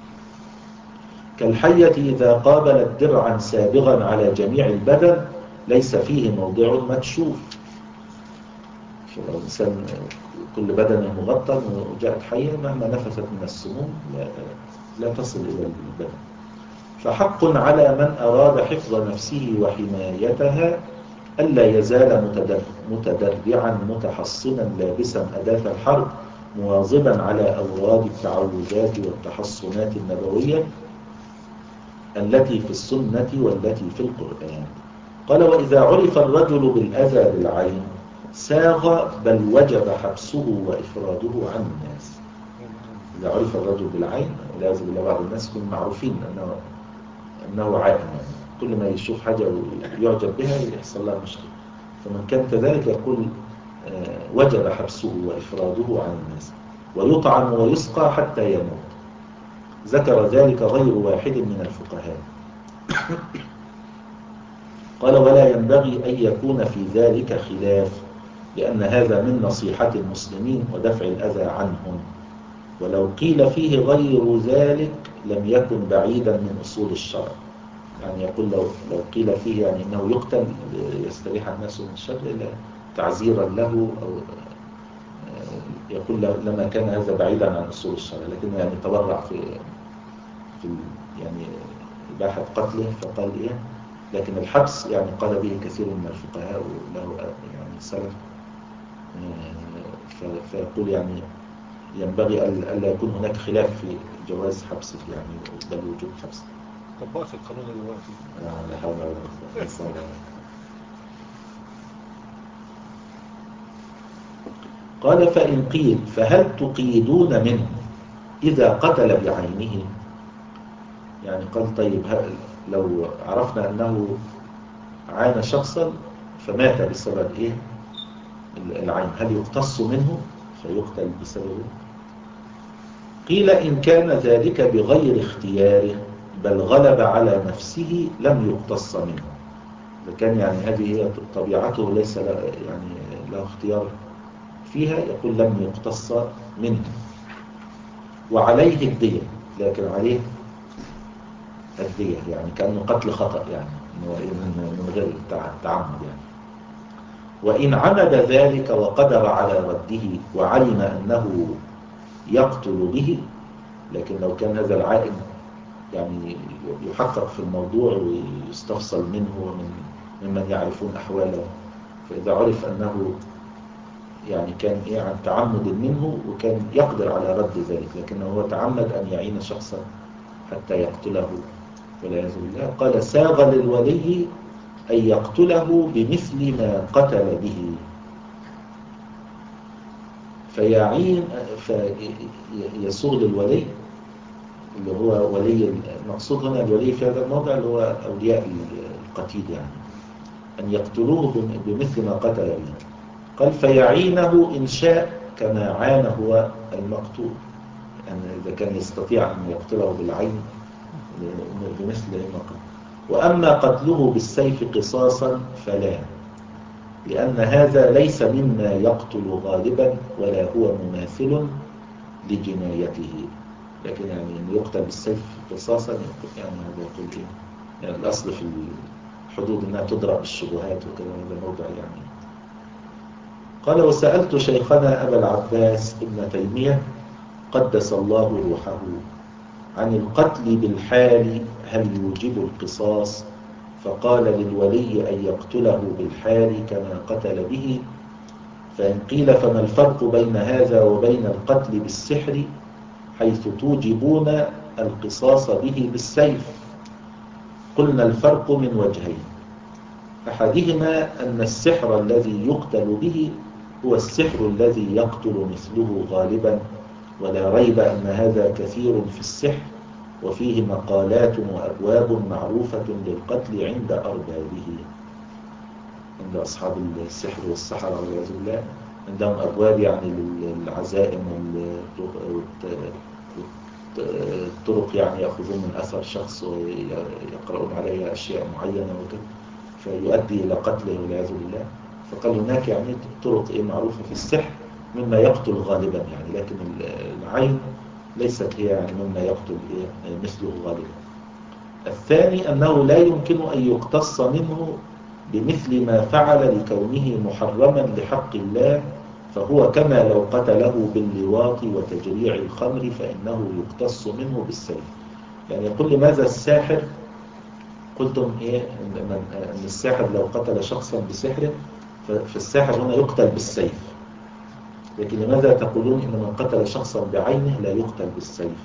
كالحية إذا قابلت درعا سابغا على جميع البدن ليس فيه موضع مكشوف. فلو الإنسان كل بدنه مغطى وجاءت حية مهما نفثت من السموم لا, لا تصل إلى البدن. فحق على من أراد حفظ نفسه وحمايتها ألا يزال متدرعا متحصنا لابسا أداة الحرب مواظبا على أوراد التعوذات والتحصنات النبوية التي في السنة والتي في القرآن. قال وإذا عرف الرجل بالأذى بالعين ساغ بل وجب حبسه وإفراده عن الناس. إذا عرف الرجل بالعين لازم إلى بعض الناس يكونوا معروفين أنه أنه عائن، يعني كل ما يشوف حاجة ويعجب بها يحصل لها مشكلة. فمن كان كذلك يقول وجب حبسه وإفراده عن الناس ويطعم ويسقى حتى يموت. ذكر ذلك غير واحد من الفقهاء. قال ولا ينبغي أن يكون في ذلك خلاف، لأن هذا من نصيحة المسلمين ودفع الأذى عنهم، ولو قيل فيه غير ذلك لم يكن بعيدا من أصول الشرع. يعني يقول لو, لو قيل فيه يعني أنه يقتل يستريح الناس من الشر إلا تعزيرا له، أو يقول لما كان هذا بعيدا عن أصول الشرع، لكن يعني تورع في, في يعني إباحة قتله فقال إيه، لكن الحبس يعني قال به كثير من الفقهاء وله يعني سلف، فيقول يعني ينبغي ألا يكون هناك خلاف في جواز حبسه يعني بل وجوب حبسه. طبقت في القانون دلوقتي. آه لا حول ولا قوة إلا بالله. قال فإن قيل فهل تقيدون منه إذا قتل بعينه؟ يعني قال طيب لو عرفنا أنه عانى شخصا فمات بسبب إيه العين، هل يقتص منه فيقتل بسببه؟ قيل إن كان ذلك بغير اختياره بل غلب على نفسه لم يقتص منه. إذا كان يعني هذه هي طبيعته ليس له يعني له اختيار فيها يقول لم يقتص منه. وعليه الدية، لكن عليه الدية يعني كأنه قتل خطأ يعني من غير تعمد يعني. وإن عمد ذلك وقدر على رده وعلم أنه يقتل به، لكن لو كان هذا العائن يعني يحقق في الموضوع ويستفصل منه ومن ممن يعرفون أحواله، فإذا عرف أنه يعني كان إيه عن تعمد منه وكان يقدر على رد ذلك، لكنه هو تعمد أن يعين شخصا حتى يقتله والعياذ بالله، قال ساغ للولي أن يقتله بمثل ما قتل به. فيعين فيسوغ للولي اللي هو ولي. المقصود هنا الولي في هذا الموضع اللي هو أولياء القتيل، يعني أن يقتلوه بمثل ما قتل به. قال فيعينه إن شاء كما عان هو المقتول، يعني إذا كان يستطيع أن يقتله بالعين بمثل ما قتل. وأما قتله بالسيف قصاصا فلا، لأن هذا ليس مما يقتل غالبا ولا هو مماثل لجنايته. لكن يعني أن يقتل بالسيف قصاصا يعني هذا يقول إيه، يعني الأصل في الحدود أنها تضرب بالشبهات وكذا، هذا موضع يعني. قال وسألت شيخنا أبا العباس ابن تيمية قدس الله روحه عن القتل بالحال هل يوجب القصاص؟ فقال للولي أن يقتله بالحال كما قتل به. فإن قيل فما الفرق بين هذا وبين القتل بالسحر حيث توجبون القصاص به بالسيف؟ قلنا الفرق من وجهين، أحدهما أن السحر الذي يقتل به هو السحر الذي يقتل مثله غالبا، ولا ريب أن هذا كثير في السحر، وفيه مقالات وأبواب معروفة للقتل عند أربابه، عند أصحاب السحر والسحر والعياذ بالله. عندهم أبواب يعني للعزائم والطرق، يعني يأخذون من أثر شخص ويقرؤون عليه أشياء معينة وكذا فيؤدي إلى قتله والعياذ بالله. فقال هناك يعني طرق إيه معروفة في السحر مما يقتل غالبا يعني، لكن العين ليست هي يعني مما يقتل إيه مثله غالبا. الثاني أنه لا يمكن أن يقتص منه بمثل ما فعل لكونه محرما لحق الله، فهو كما لو قتله باللواط وتجريع الخمر فإنه يقتص منه بالسيف. يعني يقول لماذا الساحر قلتم إيه أن الساحر لو قتل شخصا بسحر فالساحر هنا يقتل بالسيف، لكن لماذا تقولون إن من قتل شخصا بعينه لا يقتل بالسيف؟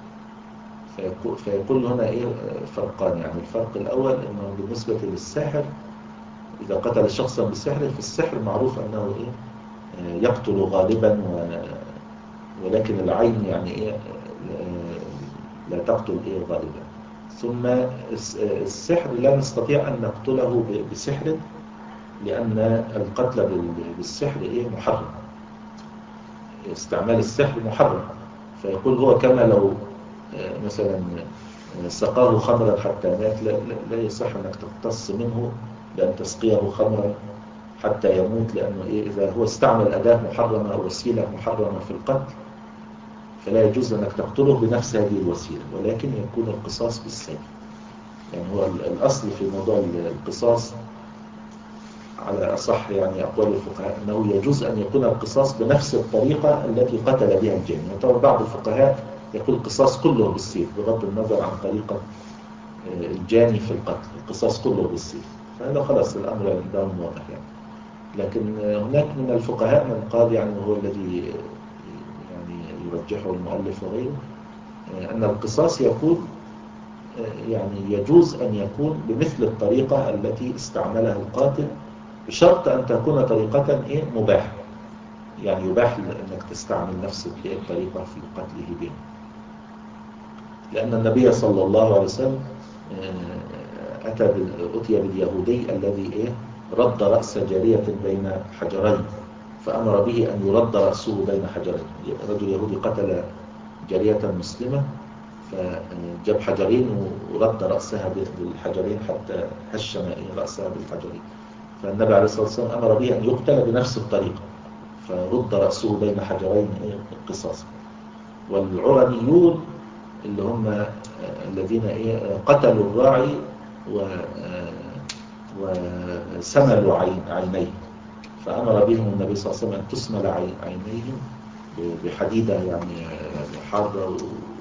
فيقول هنا إيه فرقان. يعني الفرق الأول أنه بالنسبة للساحر إذا قتل شخصا بالسحر فالسحر معروف أنه إيه يقتل غالبا، ولكن العين يعني إيه لا تقتل إيه غالبا. ثم السحر لا نستطيع أن نقتله بسحر لأن القتل بالسحر إيه محرم، استعمال السحر محرم. فيقول هو كما لو مثلا سقاه خمرا حتى مات، لا, لا يصح أنك تقتص منه بأن تسقيه خمرا حتى يموت، لأنه إيه إذا هو استعمل أداة محرمة أو وسيلة محرمة في القتل فلا يجوز أنك تقتله بنفس هذه الوسيلة، ولكن يكون القصاص بالسيف. يعني هو الأصل في موضوع القصاص على أصح يعني أقوال الفقهاء أنه يجوز أن يكون القصاص بنفس الطريقة التي قتل بها الجاني. وطبعا بعض الفقهاء يقول القصاص كله بالسيف بغض النظر عن طريقة الجاني في القتل، القصاص كله بالسيف. فهذا خلاص الأمر عندهم واضح يعني. لكن هناك من الفقهاء من قال يعني هو الذي يعني يرجحه المؤلف وغيره أن القصاص يكون يعني يجوز أن يكون بمثل الطريقة التي استعملها القاتل، بشرط أن تكون طريقة إيه مباحة، يعني يباح أنك تستعمل نفس الطريقة في قتله به. لأن النبي صلى الله عليه وسلم أتى أتي باليهودي الذي إيه رد رأس جارية بين حجرين، فأمر به أن يرد رأسه بين حجرين. رجل يهودي قتل جارية مسلمة فجاب حجرين ورد رأسها بالحجرين حتى هشم رأسها بالحجرين، فالنبي عليه الصلاة والسلام أمر به أن يقتل بنفس الطريقة فرد رأسه بين حجرين قصاصا. والعرنيون اللي هم الذين قتلوا الراعي وسملوا عينيه، فأمر بهم النبي صلى الله عليه وسلم أن تسمل عينيهم بحديدة يعني حارة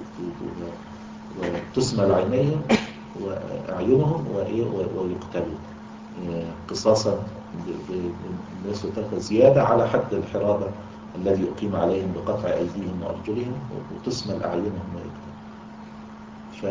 وتسمل عينيهم وأعينهم ويقتلوا قصاصا زيادة على حد الحرابة الذي يقيم عليهم بقطع أيديهم وأرجلهم، وتسمل أعينهم ويقتلوا. ف...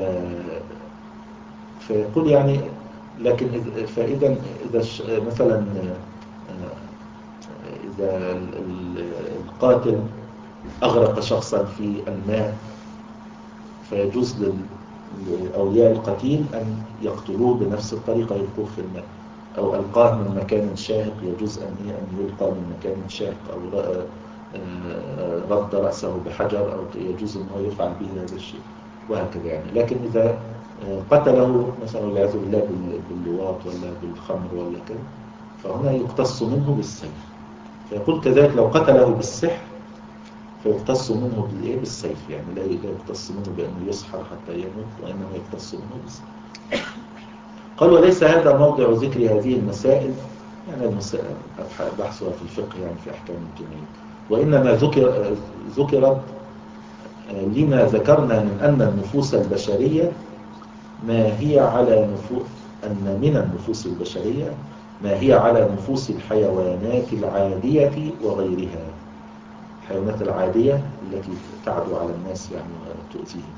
فيقول يعني لكن فإذا إذا مثلا إذا قاتل أغرق شخصا في الماء، فيجوز لأولياء القتيل أن يقتلوه بنفس الطريقة، يلقوه في الماء، أو ألقاه من مكان شاهق يجوز أن يلقى من مكان شاهق، أو رد رأسه بحجر، أو يجوز أنه يفعل به هذا الشيء، وهكذا يعني. لكن إذا قتله مثلا والعياذ بالله باللواط ولا بالخمر ولا كذا، فهنا يقتص منه بالسيف. فيقول كذلك لو قتله بالسحر فيقتص منه بالإيه؟ بالسيف، يعني لا يقتص منه بأنه يسحر حتى يموت، وإنما يقتص منه بالسيف. قال وليس هذا موضع ذكر هذه المسائل، يعني المسائل بحثها في الفقه يعني في أحكام الجنائية، وإنما ذكر ذكرت لما ذكرنا من أن النفوس البشرية ما هي على نفوس أن من النفوس البشرية ما هي على نفوس الحيوانات العادية وغيرها، الحيوانات العادية التي تعدو على الناس يعني وتؤذيهم.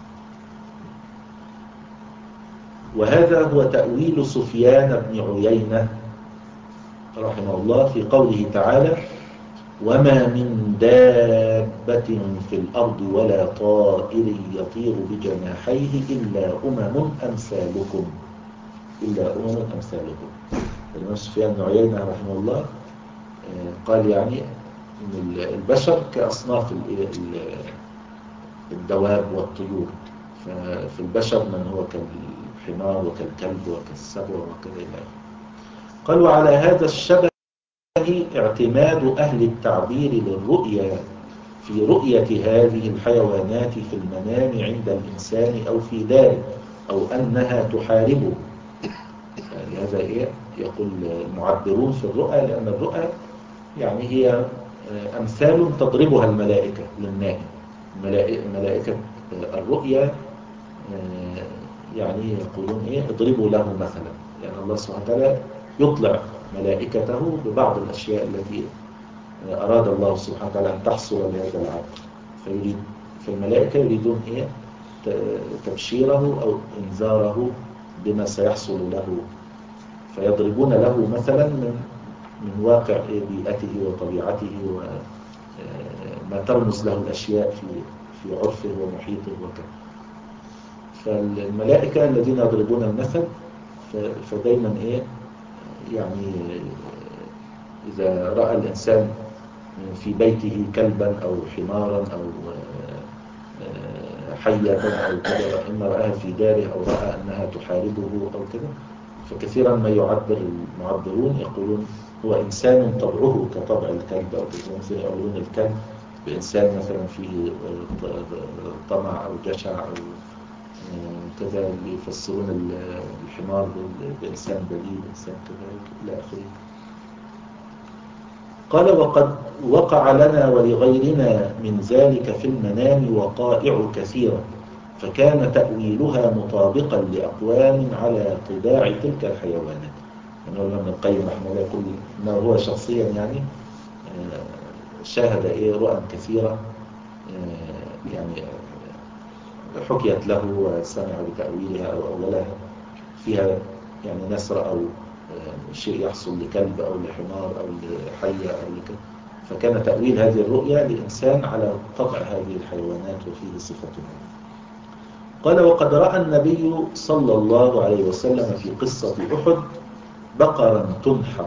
وهذا هو تأويل سفيان بن عيينة رحمه الله في قوله تعالى وما من دابة في الأرض ولا طائر يطير بجناحيه إلا أمم أمثالكم إلا أمم أمثالكم. الإمام سفيان بن عيينة رحمه الله قال يعني إن البشر كأصناف الدواب والطيور، ففي البشر من هو كالحمار وكالكلب وكالسبع وكذا إلى آخره. قال وعلى هذا الشبه اعتماد أهل التعبير للرؤيا في رؤية هذه الحيوانات في المنام عند الإنسان أو في داره، أو أنها تحاربه. يعني هذا إيه يقول المعبرون في الرؤى، لأن الرؤى يعني هي أمثال تضربها الملائكة للنائم. ملائكة الرؤيا يعني يقولون إيه اضربوا له مثلا، يعني الله سبحانه وتعالى يطلع ملائكته ببعض الأشياء التي أراد الله سبحانه وتعالى أن تحصل لهذا العبد، فيريد فالملائكة يريدون إيه تبشيره أو إنذاره بما سيحصل له، فيضربون له مثلا من من واقع بيئته وطبيعته وما ترمز له الأشياء في في عرفه ومحيطه وكذا. فالملائكة الذين يضربون المثل فدايما إيه يعني إذا رأى الإنسان في بيته كلبا أو حمارا أو حية أو كذا، إما رأها في داره أو رأى أنها تحاربه أو كذا، فكثيرا ما يعبر المعبرون يقولون هو إنسان طبعه كطبع الكلب، أو مثلا يقولون الكلب بإنسان مثلا فيه طمع أو جشع أو كذا، يفسرون الحمار بإنسان بليد إنسان كذلك إلى آخره. قال وقد وقع لنا ولغيرنا من ذلك في المنام وقائع كثيرة، فكان تأويلها مطابقا لأقوام على طباع تلك الحيوانات. يعني ابن القيم رحمه الله يقول إنه هو شخصيا يعني شاهد إيه رؤى كثيرة يعني حكيت له وسمع بتأويلها أو أولها، فيها يعني ناس رأوا شيء يحصل لكلب أو لحمار أو لحية أو لكذا، فكان تأويل هذه الرؤيا لإنسان على طبع هذه الحيوانات وفيه صفتها. قال وقد رأى النبي صلى الله عليه وسلم في قصة أحد بقرا تنحر،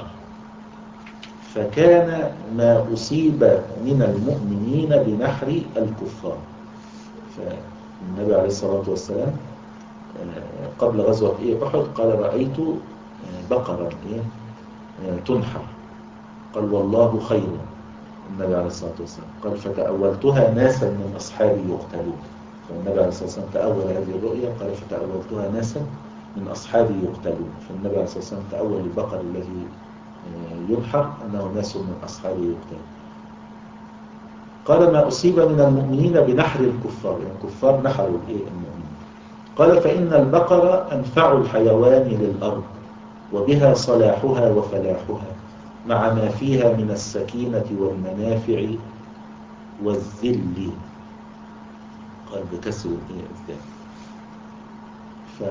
فكان ما أصيب من المؤمنين بنحر الكفار. فالنبي عليه الصلاة والسلام قبل غزوة إيه أحد قال رأيت بقرا إيه تنحر، قال والله خير. النبي عليه الصلاة والسلام قال فتأولتها ناسا من أصحابي يقتلون. فالنبي عليه الصلاة والسلام تأول هذه الرؤيا قال فتأولتها ناسا من أصحابي يقتلون. فالنبي عليه الصلاة والسلام تأول البقر الذي ينحر أنه ناس من أصحابي يقتلون. قال ما أصيب من المؤمنين بنحر الكفار، يعني الكفار نحروا المؤمنين. قال فإن البقرة أنفع الحيوان للأرض وبها صلاحها وفلاحها مع ما فيها من السكينة والمنافع والذل. قال بكسر الذل.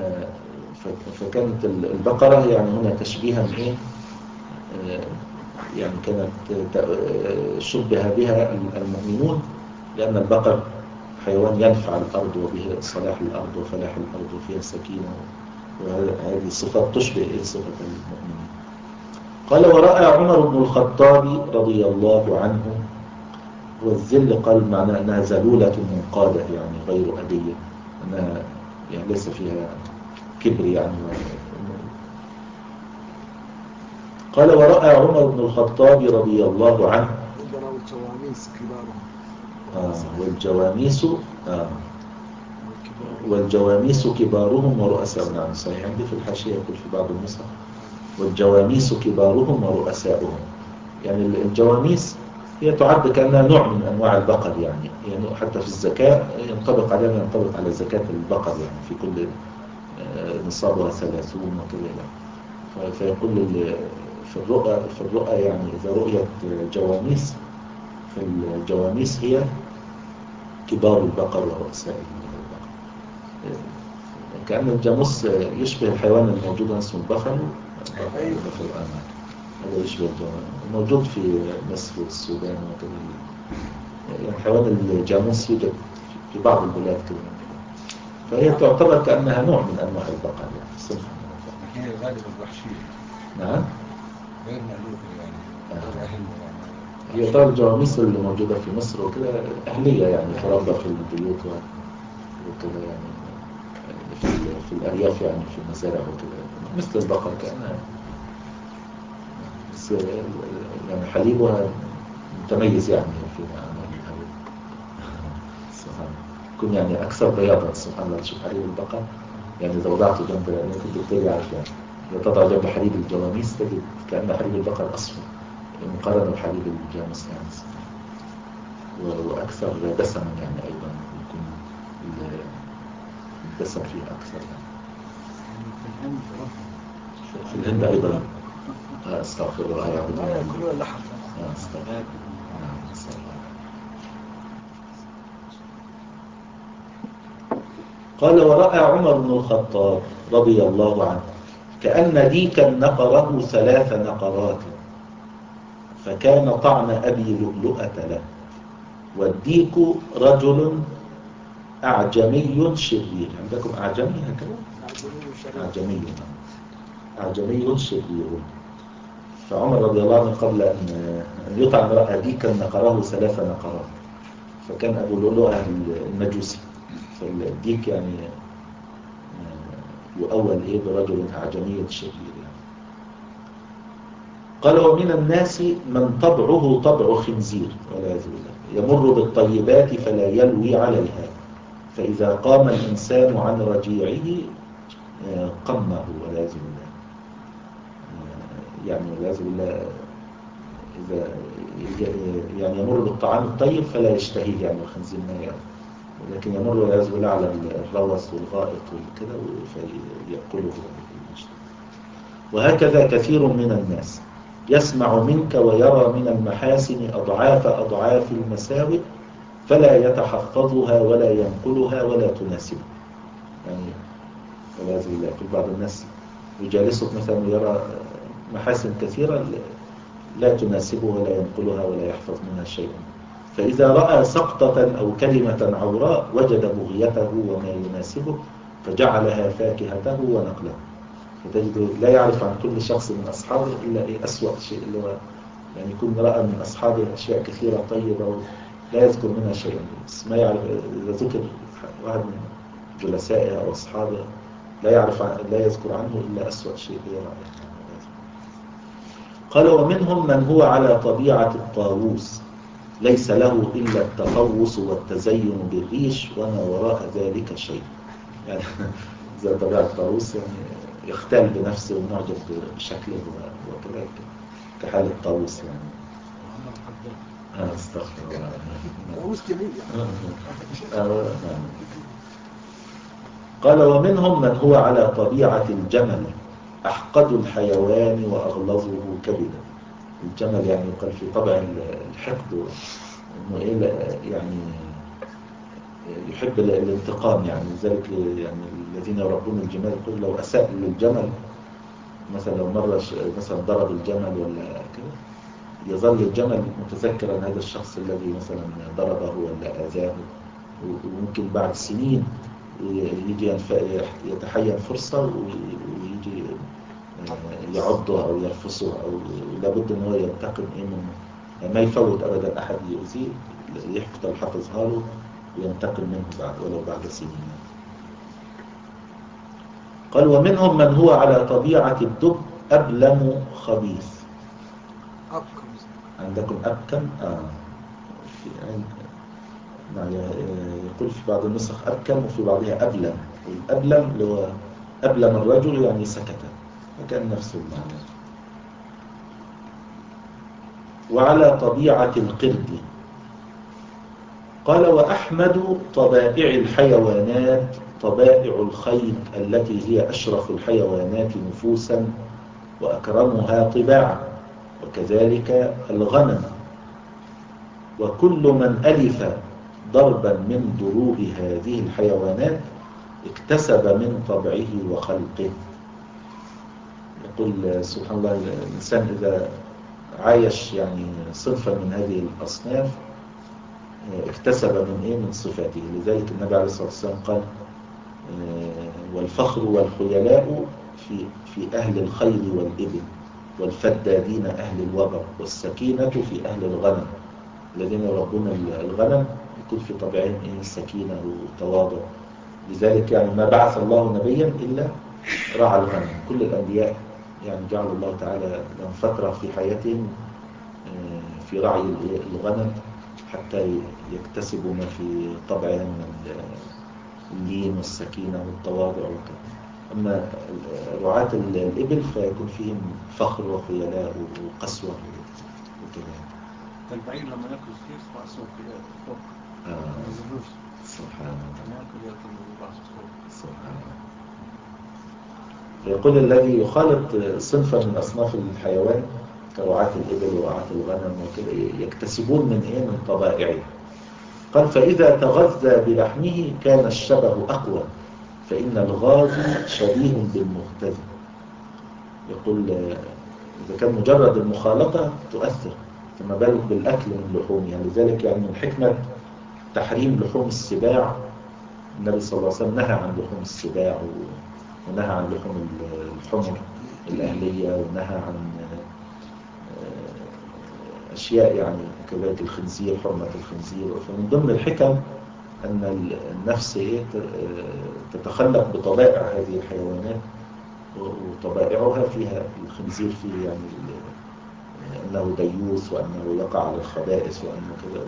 فكانت البقرة يعني هنا تشبيها إيه يعني كانت شبه بها المؤمنون، لأن البقر حيوان ينفع الأرض وبه صلاح الأرض وفلاح الأرض وفيها سكينة، وهذه الصفات تشبه صفة المؤمنين. قال ورأى عمر بن الخطاب رضي الله عنه، والذل قال معنى أنها ذلولة منقادة يعني غير أبية، أنها يعني ليس فيها كبر يعني. قال ورأى عمر بن الخطاب رضي الله عنه والجواميس كبارهم آه والجواميس آه والجواميس كبارهم ورؤساء. نعم صحيح، عندي في الحاشية يقول في بعض النسخ والجواميس كبارهم ورؤساؤهم. يعني الجواميس هي تعد كأنها نوع من أنواع البقر يعني, يعني حتى في الزكاة ينطبق عليها ينطبق على زكاة البقر يعني في كل نصابها ثلاثون وكذا يعني. فيقول في الرؤى في الرؤى يعني إذا رؤيت جواميس، فالجواميس هي كبار البقر ورؤساء البقر. كأن الجاموس يشبه الحيوان الموجود اسمه البفلو. هذا يشبه موجود في مصر والسودان وكذا يعني. حيوان الجاموس يوجد في بعض البلاد كذا، فهي تعتبر كأنها نوع من أنواع البقر يعني صنف من البقر. هي غالبا وحشية. نعم غير مألوفة يعني غير أهل يعني. هي طبعا الجواميس اللي موجودة في مصر وكذا أهلية يعني تربى في البيوت وكذا يعني في, في الأرياف يعني في المزارع وكذا مثل البقر كأنها، بس يعني حليبها متميز يعني في عمل يكون يعني أكثر بياضا. سبحان الله تشوف حليب البقر يعني إذا وضعته جنب، ممكن الدكتور يعرف يعني إذا تضع جنب حليب الجواميس تجد كأن حليب البقر أصفر مقارنة بحليب الجاموس يعني، وأكثر دسما يعني أيضا يكون الدسم فيه أكثر يعني. في الهند أيضا أستغفر الله يعني كلنا لحم أستغفر نعم أستغفر. قال ورأى عمر بن الخطاب رضي الله عنه كأن ديكا نقره ثلاث نقرات، فكان طعن أبي لؤلؤة له. والديك رجل أعجمي شرير. عندكم أعجمي هكذا؟ أعجمي أعجمي شرير. فعمر رضي الله عنه قبل أن يطعن رأى ديكا نقره ثلاث نقرات، فكان أبو لؤلؤة المجوسي. فالديك يعني يؤول إيه برجل أعجمي شرير يعني. قال ومن الناس من طبعه طبع خنزير والعياذ بالله، يمر بالطيبات فلا يلوي عليها، فإذا قام الإنسان عن رجيعه قمه والعياذ بالله. يعني والعياذ بالله إذا يعني يمر بالطعام الطيب فلا يشتهيه يعني الخنزير ما يعني، لكن يمر والعياذ بالله على الروث والغائط والكذا فيأكله. وهكذا كثير من الناس يسمع منك ويرى من المحاسن أضعاف أضعاف المساوئ فلا يتحفظها ولا ينقلها ولا تناسبه. يعني والعياذ بالله كل بعض الناس يجالسك مثلا ويرى محاسن كثيرة لا تناسبه ولا ينقلها ولا يحفظ منها شيئا، فإذا رأى سقطة أو كلمة عوراء وجد بغيته وما يناسبه فجعلها فاكهته ونقله. فتجد لا يعرف عن كل شخص من أصحابه إلا إيه أسوأ شيء، اللي هو يعني يكون رأى من أصحابه أشياء كثيرة طيبة لا يذكر منها شيئا، بس ما يعرف إذا ذكر واحد من جلسائه أو أصحابه لا يعرف لا يذكر عنه إلا أسوأ شيء يرى. قال ومنهم من هو على طبيعة الطاووس ليس له إلا التفوس والتزين بالريش وما وراء ذلك شيء. يعني زي طبيعة الطاووس يعني يختال بنفسه ومعجب بشكله وكذلك كحال الطاووس يعني. استغفر الله. طاووس جميل يعني. قال ومنهم من هو على طبيعة الجمل أحقد الحيوان وأغلظه كبدا. الجمل يعني يقال في طبع الحقد إنه إيه يعني يحب الانتقام يعني، لذلك يعني الذين يربون الجمال يقول لو أساء للجمل مثلا لو مرة مثلا ضرب الجمل ولا كده يظل الجمل متذكرا هذا الشخص الذي مثلا ضربه ولا آذاه، وممكن بعد سنين يجي يتحين فرصة ويجي يعضه أو يرفصه، أو لابد أن هو ينتقم إيه منه، يعني ما يفوت أبدا أحد يؤذيه، يحفظ حفظها له وينتقم منه بعد ولو بعد سنين. قال ومنهم من هو على طبيعة الدب أبلم خبيث. أبكم. عندكم أبكم؟ آه. يعني يقول في بعض النسخ أبكم وفي بعضها أبلم، والأبلم اللي هو أبلم الرجل يعني سكت، فكان نفس المعنى. وعلى طبيعة القرد. قال وأحمد طبائع الحيوانات طبائع الخيل التي هي أشرف الحيوانات نفوسا وأكرمها طباعا، وكذلك الغنم. وكل من ألف ضربا من ضروب هذه الحيوانات اكتسب من طبعه وخلقه. يقول سبحان الله الإنسان إذا عايش يعني صنفا من هذه الأصناف اكتسب من إيه؟ من صفاته. لذلك النبي عليه الصلاة والسلام قال والفخر والخيلاء في في أهل الخيل والإبل، والفدادين أهل الوبر، والسكينة في أهل الغنم. الذين يربون الغنم يكون في طبعهم إيه؟ السكينة والتواضع. لذلك يعني ما بعث الله نبيا إلا رعى الغنم. كل الأنبياء يعني جعل الله تعالى لهم فترة في حياتهم في رعي الغنم حتى يكتسبوا ما في طبعهم من اللين والسكينة والتواضع وكذا. أما رعاة الإبل فيكون فيهم فخر وخيلاء وقسوة وكذا. البعير لما يأكل كثير رأسه فوق آه. ما يزلوش. سبحان الله. لما يأكل يأكل رأسه فوق. سبحان الله. يقول الذي يخالط صنفا من أصناف الحيوان كرعاة الإبل ورعاة الغنم وكذا يكتسبون من إيه؟ من طبائعه. قال فإذا تغذى بلحمه كان الشبه أقوى، فإن الغازي شبيه بالمغتذي. يقول إذا كان مجرد المخالطة تؤثر، فما بالك بالأكل من لحوم. يعني لذلك يعني من حكمة تحريم لحوم السباع النبي صلى الله عليه وسلم نهى عن لحوم السباع ونهى عن لحوم الحمر الأهلية ونهى عن أشياء يعني كذلك الخنزير، حرمة الخنزير. فمن ضمن الحكم أن النفس تتخلق بطبائع هذه الحيوانات، وطبائعها فيها الخنزير فيه يعني أنه ديوث وأنه يقع على الخبائث وأنه كذا،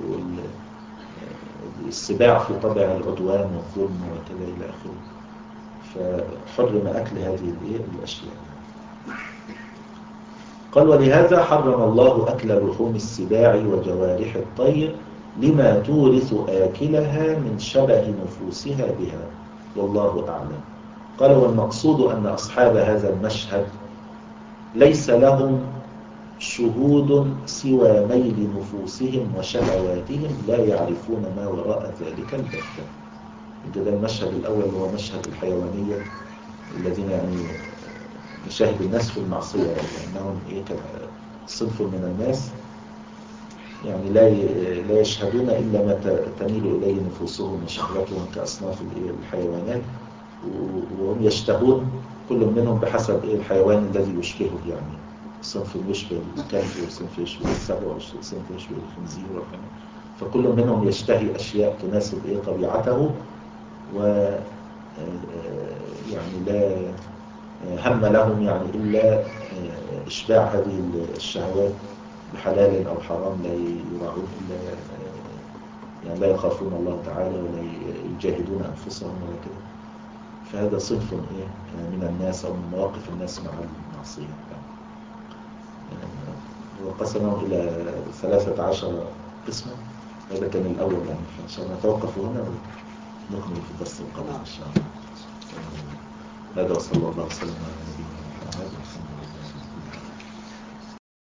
والسباع في طبع العدوان والظلم وكذا إلى آخره. فحرم أكل هذه الأشياء. قال ولهذا حرم الله أكل لحوم السباع وجوارح الطير لما تورث آكلها من شبه نفوسها بها، والله أعلم. قال والمقصود أن أصحاب هذا المشهد ليس لهم شهود سوى ميل نفوسهم وشهواتهم لا يعرفون ما وراء ذلك البتة. ده المشهد الأول هو مشهد الحيوانية الذين يعني يشاهد الناس في المعصية، لأنهم إيه صنف من الناس يعني لا لا يشهدون إلا ما تميل إليه نفوسهم وشهواتهم كأصناف الحيوانات، وهم يشتهون كل منهم بحسب إيه الحيوان الذي يشبهه. يعني صنف يشبه الكلب وصنف يشبه السبع وصنف يشبه الخنزير، فكل منهم يشتهي أشياء تناسب إيه طبيعته، و يعني لا هم لهم يعني إلا إشباع هذه الشهوات بحلال أو حرام، لا يراعون إلا يعني لا يخافون الله تعالى ولا يجاهدون أنفسهم ولا كده. فهذا صنف إيه من الناس أو من مواقف الناس مع المعصية. وقسمه إلى ثلاثة عشر قسما. هذا كان الأول يعني، فإن شاء الله نتوقف هنا ونكمل في الدرس القادم إن شاء الله. هذا وصلى الله وسلم على نبينا محمد.